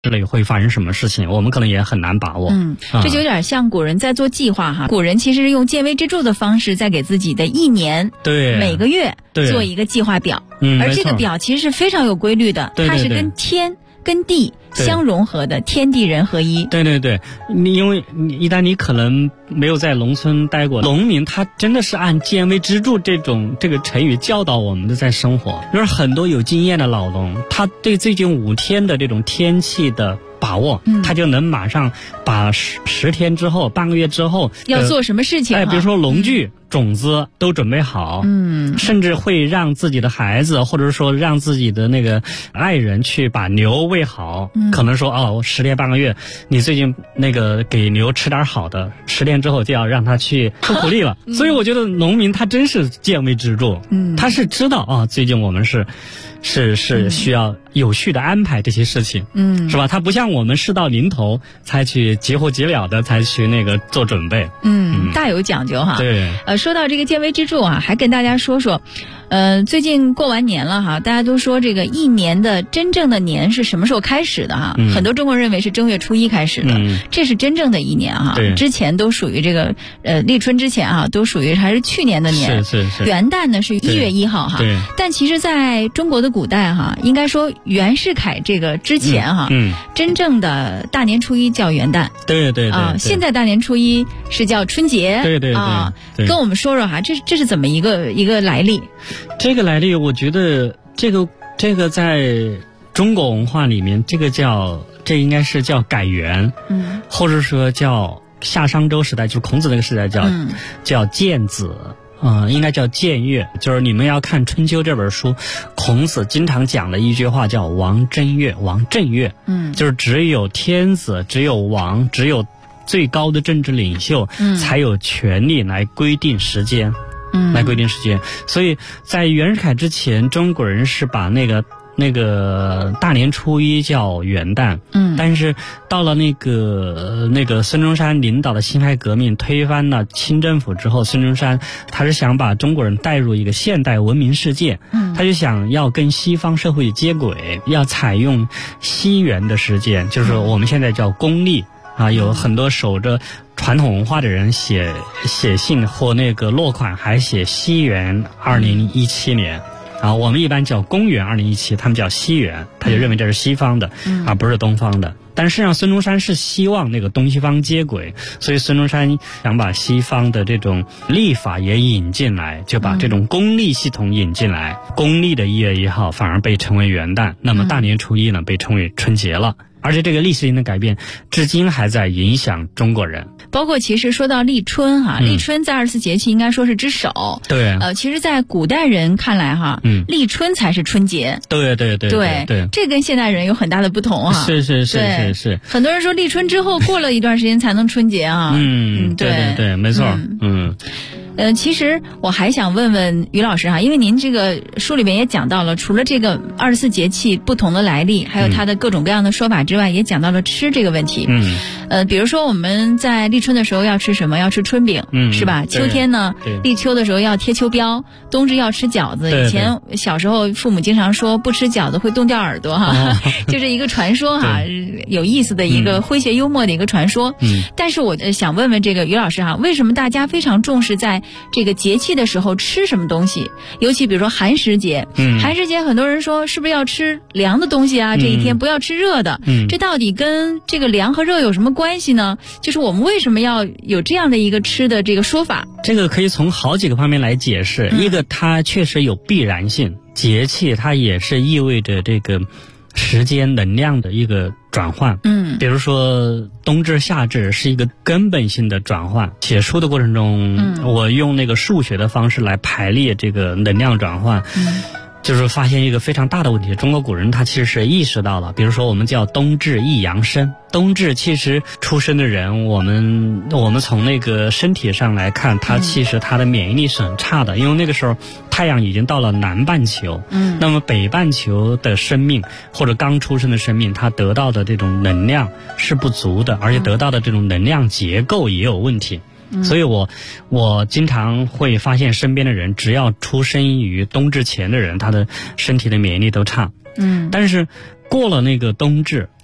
之类会发生什么事情，我们可能也很难把握。 这就有点像古人在做计划哈。古人其实用见微知著的方式，在给自己的一年、每个月做一个计划表。而这个表其实是非常有规律的，它是跟天、跟地相融合的，天地人合一。 对，因为一旦你可能没有在农村待过，农民他真的是按见微知著这个成语教导我们的在生活。就是很多有经验的老农，他对最近5天的这种天气的把握，他就能马上把10天之后、半个月之后要做什么事情， 比如说农具、种子都准备好，甚至会让自己的孩子，或者说让自己的那个爱人去把牛喂好，可能说10天半个月，你最近那个给牛吃点好的，10天之后就要让他去出苦力了。所以我觉得农民他真是见微知著，他是知道最近我们是需要有序的安排这些事情，是吧？他不像我们事到临头才去急火急了的才去那个做准备， 大有讲究哈。 对， 说到这个见微知著还跟大家说说，最近过完年了哈，大家都说这个一年的真正的年是什么时候开始的哈？很多中国人认为是正月初1开始的，这是真正的一年哈。之前都属于这个立春之前都属于还是去年的年。 是。 元旦呢是1月1号哈。 对。 但其实在中国的古代哈，应该说袁世凯这个之前哈，真正的大年初1叫元旦。对。现在大年初1是叫春节。 对。 跟我们说说哈，这是怎么一个来历？ 这个来历，我觉得这个在中国文化里面，这应该是叫改元，或者说叫夏商周时代，就是孔子那个时代叫建子。应该叫建月。就是你们要看《春秋》这本书，孔子经常讲的一句话叫王正月，就是只有天子，只有王，只有最高的政治领袖才有权利来规定时间，所以在袁世凯之前，中国人是把那个大年初1叫元旦，但是到了那个孙中山领导的辛亥革命推翻了清政府之后，孙中山他是想把中国人带入一个现代文明世界，他就想要跟西方社会接轨，要采用西元的时间，就是我们现在叫公历有很多守着传统文化的人写信或那个落款还写西元2017年。我们一般叫公元2017，他们叫西元，他就认为这是西方的，而不是东方的。但实际上孙中山是希望那个东西方接轨，所以孙中山想把西方的这种历法也引进来，就把这种公历系统引进来。公历的1月1号反而被称为元旦，那么大年初1呢被称为春节了。而且这个历史性的改变至今还在影响中国人。 包括其实说到立春立春在24节气应该说是之首。 对。 其实在古代人看来立春才是春节。对，这跟现代人有很大的不同是。 很多人说立春之后过了一段时间才能春节对，没错。 其实我还想问问于老师因为您这个书里面也讲到了，除了这个24节气不同的来历，还有它的各种各样的说法之外，也讲到了吃这个问题。比如说我们在立春的时候要吃什么？要吃春饼，是吧？秋天呢，立秋的时候要贴秋膘，冬至要吃饺子。以前小时候父母经常说不吃饺子会冻掉耳朵就是一个传说有意思的一个诙谐幽默的一个传说。但是我想问问这个于老师为什么大家非常重视在这个节气的时候吃什么东西？尤其比如说寒食节，寒食节很多人说是不是要吃凉的东西这一天不要吃热的。这到底跟这个凉和热有什么关系呢？就是我们为什么要有这样的一个吃的这个说法？ 这个可以从好几个方面来解释。一个它确实有必然性，节气它也是意味着这个时间能量的一个转换。比如说冬至夏至是一个根本性的转换。写书的过程中我用那个数学的方式来排列这个能量转换，就是发现一个非常大的问题。中国古人他其实是意识到了，比如说我们叫冬至一阳生，冬至其实出生的人，我们从那个身体上来看，他其实他的免疫力是很差的，因为那个时候太阳已经到了南半球，那么北半球的生命或者刚出生的生命，他得到的这种能量是不足的，而且得到的这种能量结构也有问题。所以我经常会发现身边的人，只要出生于冬至前的人，他的身体的免疫力都差。但是过了那个冬至，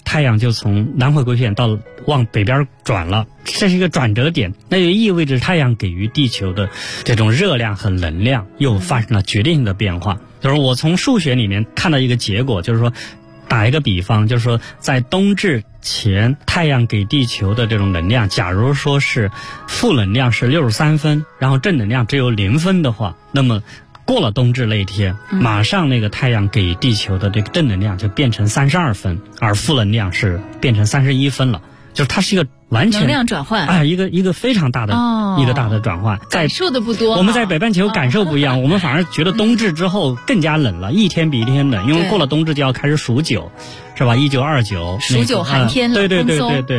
太阳就从南回归线到往北边转了，这是一个转折点，那就意味着太阳给予地球的这种热量和能量又发生了决定性的变化。就是我从数学里面看到一个结果，就是说打一个比方，就是说在冬至前太阳给地球的这种能量，假如说是负能量是63分，然后正能量只有0分的话，那么过了冬至那一天，马上那个太阳给地球的这个正能量就变成32分，而负能量是变成31分了，就是它是一个完全能量转换， 一个非常大的、一个大的转换， 感受的不多。 我们在北半球感受不一样，我们反而觉得冬至之后更加冷了，一天比一天冷，因为过了冬至就要开始数九，是吧？1929 数九寒天了， 对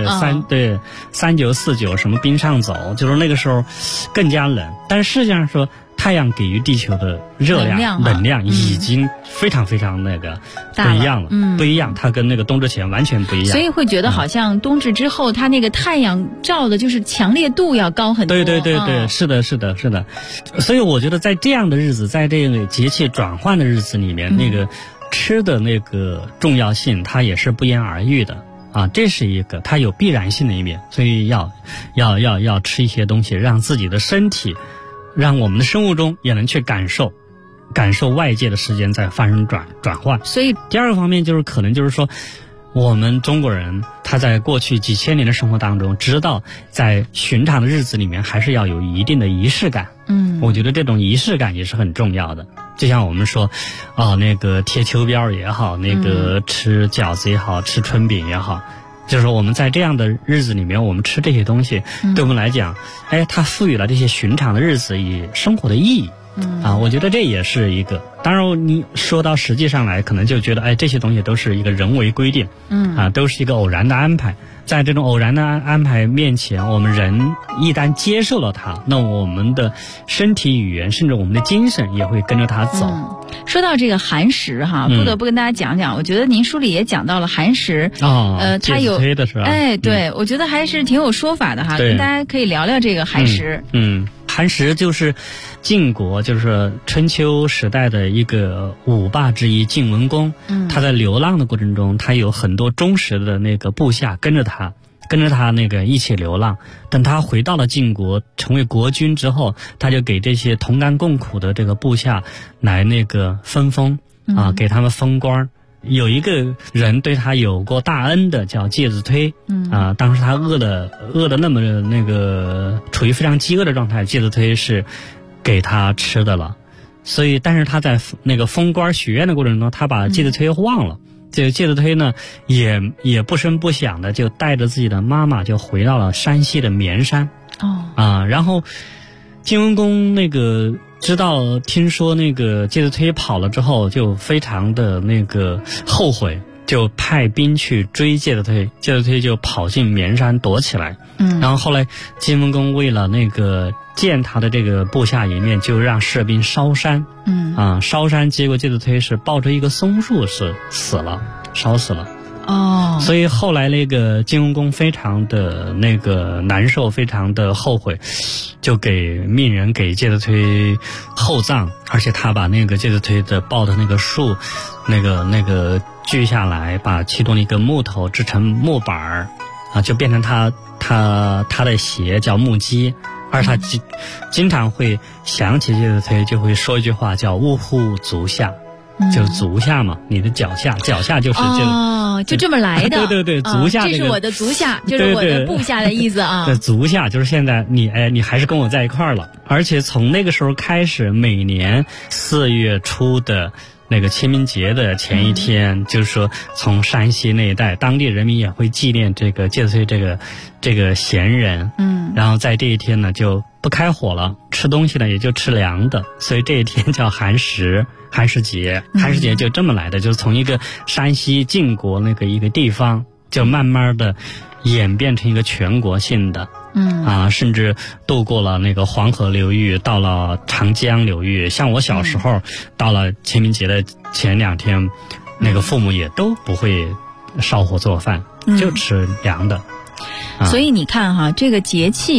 3949什么冰上走，就是那个时候更加冷。但是实际上说，太阳给予地球的热量、能量已经非常非常那个不一样了，不一样，它跟那个冬至前完全不一样。 所以会觉得好像冬至之后，它那个太阳照的就是强烈度要高很多。 对，是的。所以我觉得在这样的日子，在这个节气转换的日子里面，那个吃的那个重要性，它也是不言而喻的。这是一个它有必然性的一面，所以要吃一些东西，让自己的身体，让我们的生物钟也能去感受外界的时间在发生转换。 所以第二个方面就是可能就是说，我们中国人他在过去几千年的生活当中，知道在寻常的日子里面还是要有一定的仪式感。我觉得这种仪式感也是很重要的。就像我们说，那个贴秋膘也好，那个吃饺子也好，吃春饼也好，就是说我们在这样的日子里面，我们吃这些东西，对我们来讲，它赋予了这些寻常的日子以生活的意义。我觉得这也是一个。当然你说到实际上来，可能就觉得这些东西都是一个人为规定，都是一个偶然的安排。在这种偶然的安排面前，我们人一旦接受了它，那我们的身体语言甚至我们的精神也会跟着它走。 说到这个寒食哈，不得不跟大家讲讲，我觉得您书里也讲到了寒食，它有推的是吧？ 对，我觉得还是挺有说法的哈，跟大家可以聊聊这个寒食。 寒食就是晋国，就是春秋时代的一个五霸之一晋文公。他在流浪的过程中，他有很多忠实的那个部下跟着他那个一起流浪。等他回到了晋国，成为国君之后，他就给这些同甘共苦的这个部下来那个分封给他们封官。有一个人对他有过大恩的，叫介子推。当时他饿的那么那个处于非常饥饿的状态，介子推是给他吃的了。所以但是他在那个封官许愿的过程中，他把介子推忘了。这个介子推呢也不声不响的就带着自己的妈妈就回到了山西的绵山。然后晋文公那个听说那个介子推跑了之后，就非常的那个后悔，就派兵去追介子推，介子推就跑进绵山躲起来。然后后来晋文公为了那个见他的这个部下一面，就让士兵烧山。烧山，结果介子推是抱着一个松树是死了，烧死了。所以后来那个晋文公非常的那个难受，非常的后悔，就命人给介子推厚葬，而且他把那个介子推的抱的那个树那个锯下来，把其中一个木头制成木板儿就变成他的鞋，叫木屐。而他经常会想起介子推，就会说一句话叫呜呼足下，就是足下嘛，你的脚下就是就这么来的。 对，足下这是我的足下，就是我的部下的意思啊。 足下就是现在你还是跟我在一块儿了。而且从那个时候开始，每年4月初的那个清明节的前一天，就是说从山西那一带，当地人民也会纪念这个介子推这个贤人。然后在这一天呢，就不开火了，吃东西呢也就吃凉的，所以这一天叫寒食节。寒食节就这么来的，就是从一个山西晋国那个一个地方，就慢慢的演变成一个全国性的。甚至渡过了那个黄河流域，到了长江流域。像我小时候，到了清明节的前2天，那个父母也都不会烧火做饭，就吃凉的。 所以你看哈，这个节气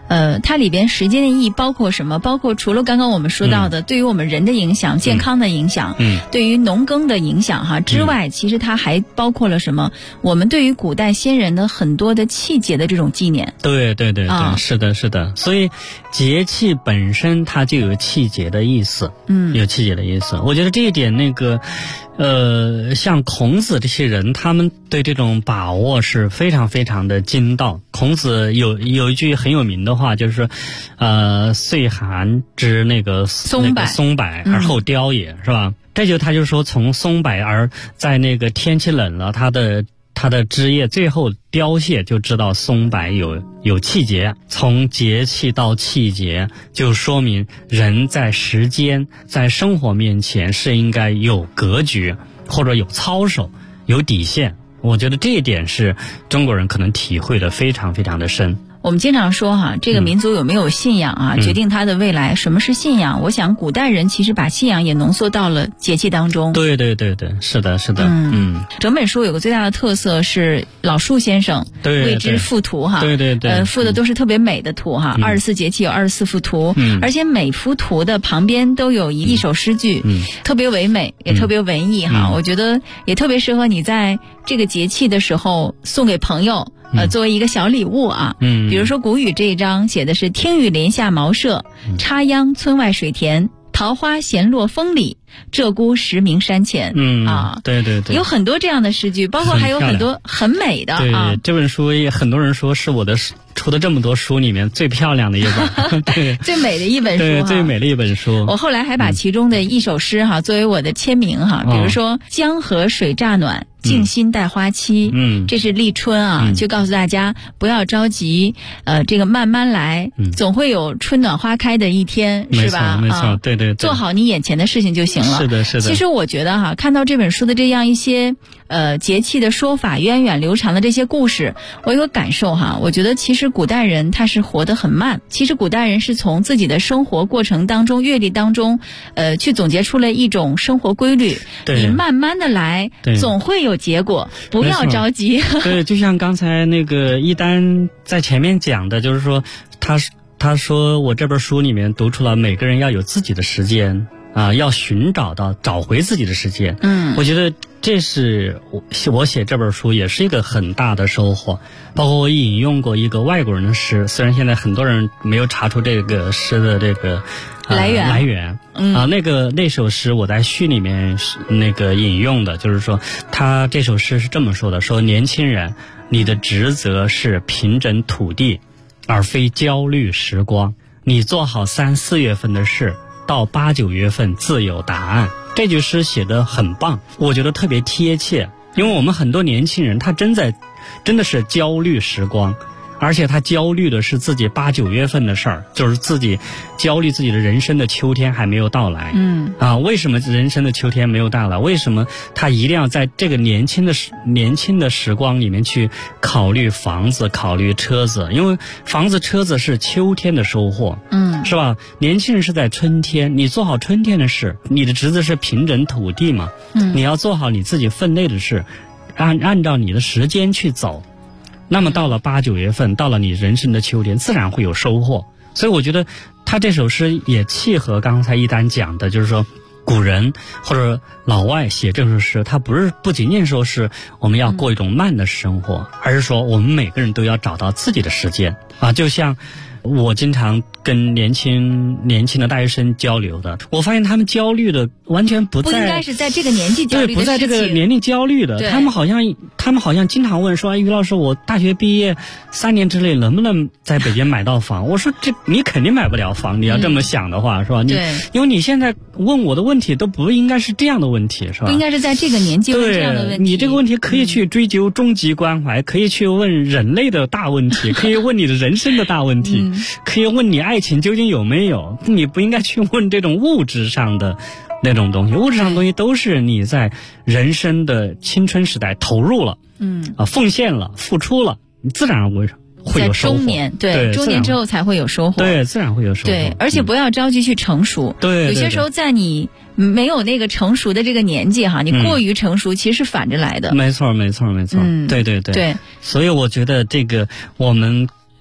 它里边时间的意义包括什么？包括除了刚刚我们说到的对于我们人的影响、健康的影响，对于农耕的影响哈之外，其实它还包括了什么？我们对于古代先人的很多的气节的这种纪念。 对，是的，是的。所以节气本身它就有气节的意思，有气节的意思。我觉得这一点像孔子这些人，他们对这种把握是非常非常的精到。孔子有一句很有名的话，就是岁寒之松柏而后凋也，是吧？他就说从松柏而在那个天气冷了，它的枝叶最后凋谢，就知道松柏有气节。从节气到气节，就说明人在时间在生活面前是应该有格局，或者有操守，有底线。我觉得这一点是中国人可能体会的非常非常的深。 我们经常说哈，这个民族有没有信仰啊，决定他的未来。什么是信仰？我想古代人其实把信仰也浓缩到了节气当中。 对，是的。 整本书有个最大的特色是老树先生为之赋图哈。 对， 赋的都是特别美的图哈。24节气有24幅图，而且每幅图的旁边都有一首诗句，特别唯美，也特别文艺哈。我觉得也特别适合你在这个节气的时候送给朋友。作为一个小礼物啊，比如说古语这一章写的是听雨林下茅舍，插秧村外水田，桃花闲落风里，鹧鸪时鸣山前。对，有很多这样的诗句，包括还有很多很美的啊。 对，这本书也很多人说是我的出的这么多书里面最漂亮的一本，对， 最美的一本书， 对，最美的一本书。 我后来还把其中的一首诗作为我的签名哈，比如说江河水乍暖，静心待花期。这是立春啊，就告诉大家不要着急，这个慢慢来，总会有春暖花开的一天，是吧？ 没错，对， 做好你眼前的事情就行了。 是的。 其实我觉得看到这本书的这样一些节气的说法，源远流长的这些故事，我有个感受我觉得其实古代人他是活得很慢，其实古代人是从自己的生活过程当中、阅历当中，去总结出了一种生活规律。你慢慢的来，总会有结果，不要着急。 对，就像刚才那个一丹在前面讲的，就是说他说我这本书里面读出了每个人要有自己的时间要找回自己的时间。我觉得这是我写这本书也是一个很大的收获。包括我引用过一个外国人的诗，虽然现在很多人没有查出这个诗的这个来源那首诗我在序里面引用的，就是说他这首诗是这么说的，说年轻人，你的职责是平整土地，而非焦虑时光。你做好3、4月份的事，到8、9月份自有答案。这句诗写得很棒，我觉得特别贴切，因为我们很多年轻人他真的是焦虑时光，而且他焦虑的是自己8、9月份的事儿，就是自己焦虑自己的人生的秋天还没有到来。为什么人生的秋天没有到来？为什么他一定要在这个年轻的时光里面去考虑房子、考虑车子？因为房子、车子是秋天的收获，是吧？年轻人是在春天，你做好春天的事，你的职责是平整土地嘛。你要做好你自己分内的事，按照你的时间去走。那么到了8、9月份，到了你人生的秋天，自然会有收获。所以我觉得他这首诗也契合刚才一丹讲的，就是说古人或者老外写这首诗，他不仅仅说是我们要过一种慢的生活，而是说我们每个人都要找到自己的时间就像我经常跟年轻的大学生交流的，我发现他们焦虑的完全不应该是在这个年纪焦虑的事情， 对，不在这个年龄焦虑的。他们好像经常问说，于老师，我大学毕业3年之内能不能在北京买到房？我说你肯定买不了房，你要这么想的话，是吧？因为你现在问我的问题都不应该是这样的问题，是吧？ 不应该是在这个年纪问这样的问题。 你这个问题可以去追究终极关怀，可以去问人类的大问题，可以问你的人生的大问题。可以问你爱情究竟有没有，你不应该去问这种物质上的那种东西。物质上的东西都是你在人生的青春时代投入了，奉献了，付出了，你自然会有收获。 在中年，对，中年之后才会有收获。 对，自然会有收获。 对，而且不要着急去成熟。 对， 有些时候在你没有那个成熟的这个年纪你过于成熟，其实是反着来的。 没错。对。所以我觉得这个我们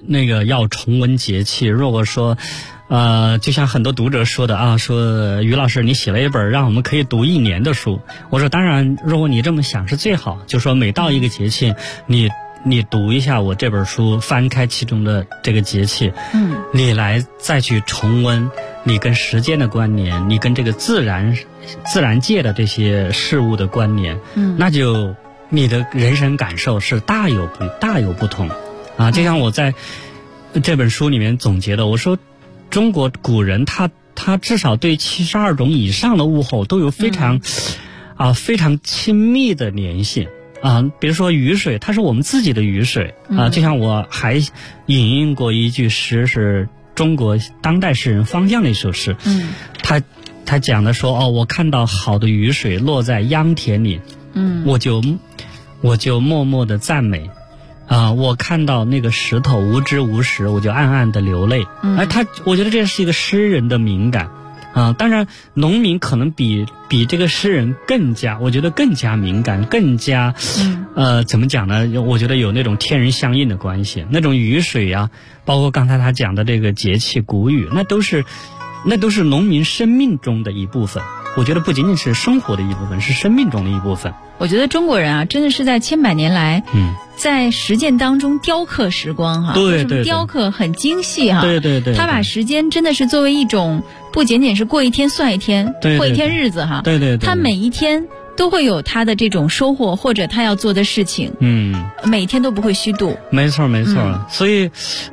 那个要重温节气，如果说就像很多读者说的啊，说于老师你写了一本让我们可以读1年的书，我说当然如果你这么想是最好，就说每到一个节气你读一下我这本书，翻开其中的这个节气，你来再去重温你跟时间的关联，你跟这个自然界的这些事物的关联，那就你的人生感受是大有不同啊。就像我在这本书里面总结的，我说中国古人他至少对72种以上的物候都有非常亲密的联系啊。比如说雨水，它是我们自己的雨水啊。就像我还引用过一句诗，是中国当代诗人方向的一首诗，他讲的说我看到好的雨水落在秧田里，我就默默的赞美。我看到那个石头无知无识，我就暗暗的流泪。我觉得这是一个诗人的敏感啊。当然，农民可能比这个诗人更加敏感，更加怎么讲呢？我觉得有那种天人相应的关系。那种雨水啊，包括刚才他讲的这个节气谷雨，那都是农民生命中的一部分。我觉得不仅仅是生活的一部分，是生命中的一部分。 我觉得中国人啊，真的是在千百年来，在实践当中雕刻时光哈， 对， 雕刻很精细哈， 对， 他把时间真的是作为一种，不仅仅是过一天算一天，过一天日子哈，对，他每一天都会有他的这种收获，或者他要做的事情，每一天都不会虚度。没错， 所以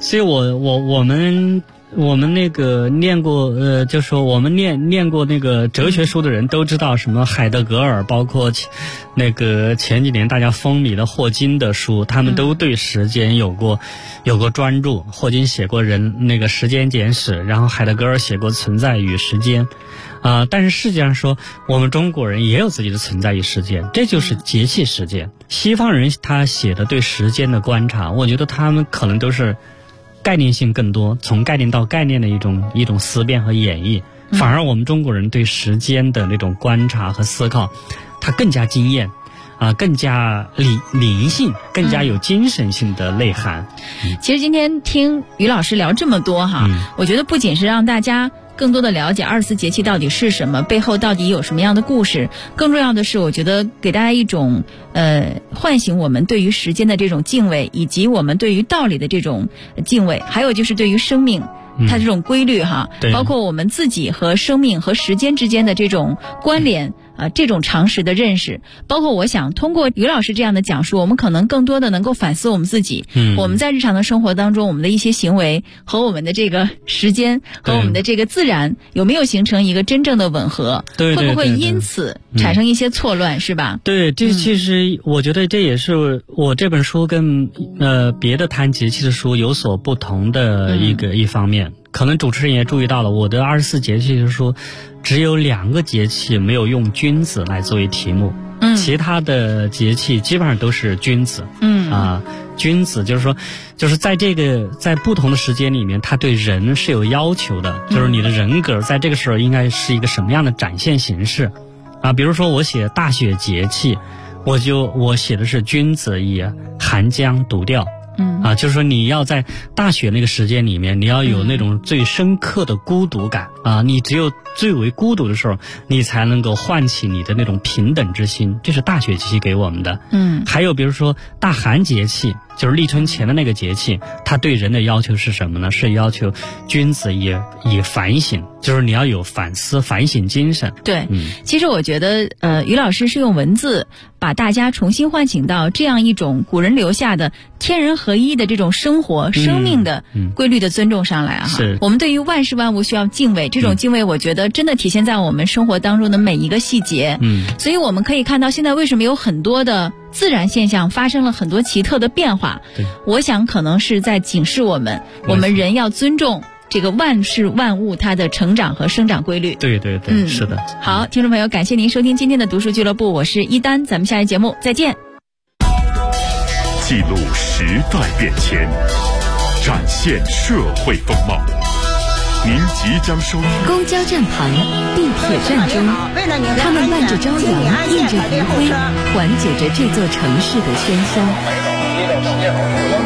我们那个念过就说我们念过那个哲学书的人都知道，什么海德格尔，包括那个前几年大家风靡的霍金的书，他们都对时间有过专注。霍金写过那个时间简史，然后海德格尔写过存在与时间但是实际上说我们中国人也有自己的存在与时间，这就是节气时间。西方人他写的对时间的观察，我觉得他们可能都是概念性更多，从概念到概念的一种思辨和演绎。反而我们中国人对时间的那种观察和思考，它更加惊艳更加灵性，更加有精神性的内涵。 其实今天听于老师聊这么多哈，我觉得不仅是让大家更多的了解24节气到底是什么，背后到底有什么样的故事，更重要的是我觉得给大家一种唤醒我们对于时间的这种敬畏，以及我们对于道理的这种敬畏，还有就是对于生命它这种规律哈，包括我们自己和生命和时间之间的这种关联这种常识的认识，包括我想通过于老师这样的讲述，我们可能更多的能够反思我们自己，我们在日常的生活当中，我们的一些行为和我们的这个时间和我们的这个自然有没有形成一个真正的吻合，会不会因此产生一些错乱，是吧？ 对，这其实我觉得这也是我这本书跟别的谈节气的书有所不同的一方面。可能主持人也注意到了，我的24节气的书只有2个节气没有用君子来作为题目，其他的节气基本上都是君子。君子就是说，就是在不同的时间里面，他对人是有要求的，就是你的人格在这个时候应该是一个什么样的展现形式比如说我写大雪节气，我写的是君子以寒江独钓。就是说你要在大雪那个时间里面，你要有那种最深刻的孤独感你只有最为孤独的时候，你才能够唤起你的那种平等之心，这是大雪节气给我们的。还有比如说大寒节气，就是立春前的那个节气，它对人的要求是什么呢？是要求君子以反省，就是你要有反思反省精神。 对，其实我觉得于老师是用文字把大家重新唤醒到这样一种古人留下的天人合一的这种生活生命的规律的尊重上来是我们对于万事万物需要敬畏，这种敬畏我觉得真的体现在我们生活当中的每一个细节。所以我们可以看到现在为什么有很多的自然现象发生了很多奇特的变化，我想可能是在警示我们人要尊重这个万事万物它的成长和生长规律。 对，是的。 好，听众朋友，感谢您收听今天的读书俱乐部，我是一丹，咱们下期节目再见。 记录时代变迁，展现社会风貌。您即将收听公交站旁、地铁站中，他们伴着朝阳，映着余晖，缓解着这座城市的喧嚣。寒风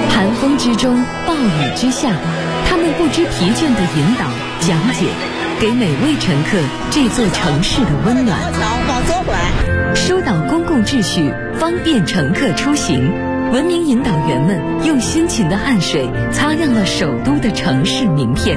风之中，暴雨之下，他们不知疲倦地引导、讲解，给每位乘客这座城市的温暖。 往左拐， 疏导公共秩序，方便乘客出行。文明引导员们用辛勤的汗水擦亮了首都的城市名片。